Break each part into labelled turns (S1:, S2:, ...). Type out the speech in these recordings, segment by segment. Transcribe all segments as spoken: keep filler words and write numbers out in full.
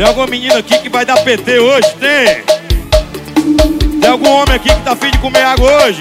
S1: Tem alguma menina aqui que vai dar P T hoje? Tem? Tem algum homem aqui que tá afim de comer água hoje?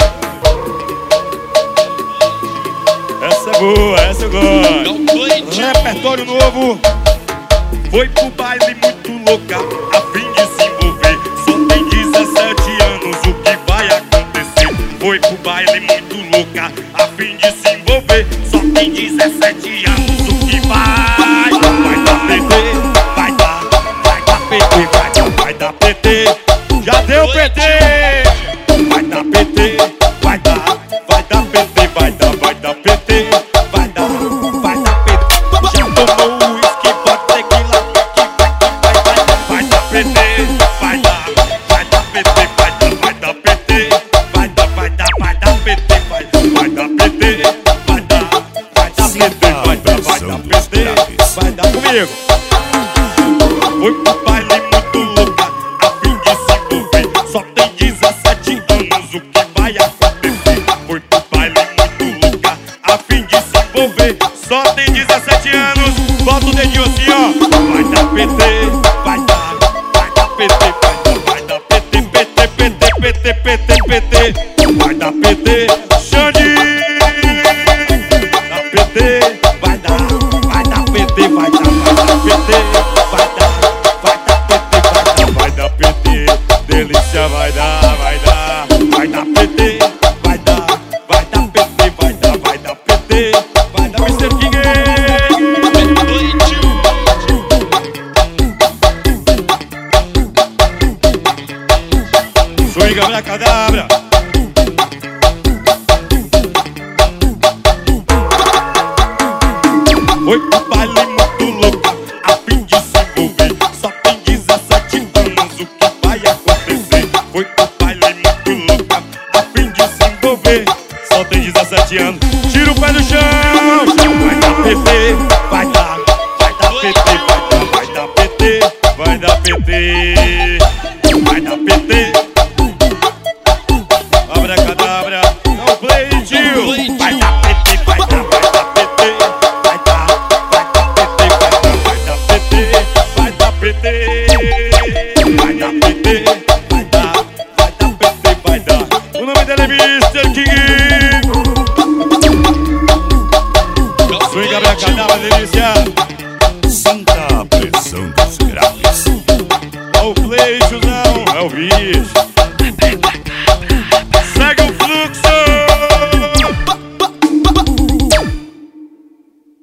S1: Essa é boa, essa eu gosto. Repertório novo. Foi pro baile muito louca, a fim de se envolver. Só tem dezessete anos, o que vai acontecer? Foi pro baile muito louca, a fim de se envolver. Só tem dezessete anos, o que vai? Vai dar P T, vai dar, vai dar P T, vai dar, vai dar P T. Já deu P T. Vai dar P T, vai dar, vai dar P T, vai dar, vai dar P T, vai dar, vai dar P T. Já tomou o uísque, bota tequila, que vai, vai, vai, vai dar P T, vai dar, vai dar P T, vai dar, vai dar P T, vai dar, vai dar, vai dar P T, vai, vai dar P T, vai dar, vai dar P T, vai dar, vai dar P T, vai dar comigo. Foi pro baile muito louca, a fim de se envolver. Só tem dezessete anos, o que vai acontecer? Foi pro baile muito louca, a fim de se envolver. Só tem dezessete anos, bota o dedinho assim, ó. Vai dar P T, vai dar, vai dar P T, vai dar, vai dar P T, P T, P T, P T, P T, P T, vai dar P T, Xande. Dá P T, vai dar, vai dar P T, vai dar, vai dar P T, vai dar, vai dar P T, vai dar, vai dar P T, delícia, vai dar, vai dar, vai dar P T, vai dar, vai dar P T, vai dar, vai dar P T, vai dar mister King. Swing abracadabra. Foi pro baile muito louca, a fim de se envolver. Só tem dezessete anos, o que vai acontecer? Foi pro baile muito louca, a fim de se envolver. Só tem dezessete anos, tira o pé do chão. Vai dar P T, vai dar, vai dar P T, vai dar, vai dar P T, vai dar P T, vai dar P T. Abracadabra, dá um play, tio. Vai dar P T, vai dar, vai dar P T, vai dar, vai dar P T, vai dar, vai dar P T, vai dar P T, vai dar P T, vai dar, vai dar P T, vai dar. O nome dele é mister King. Swing abracadabra, delícia.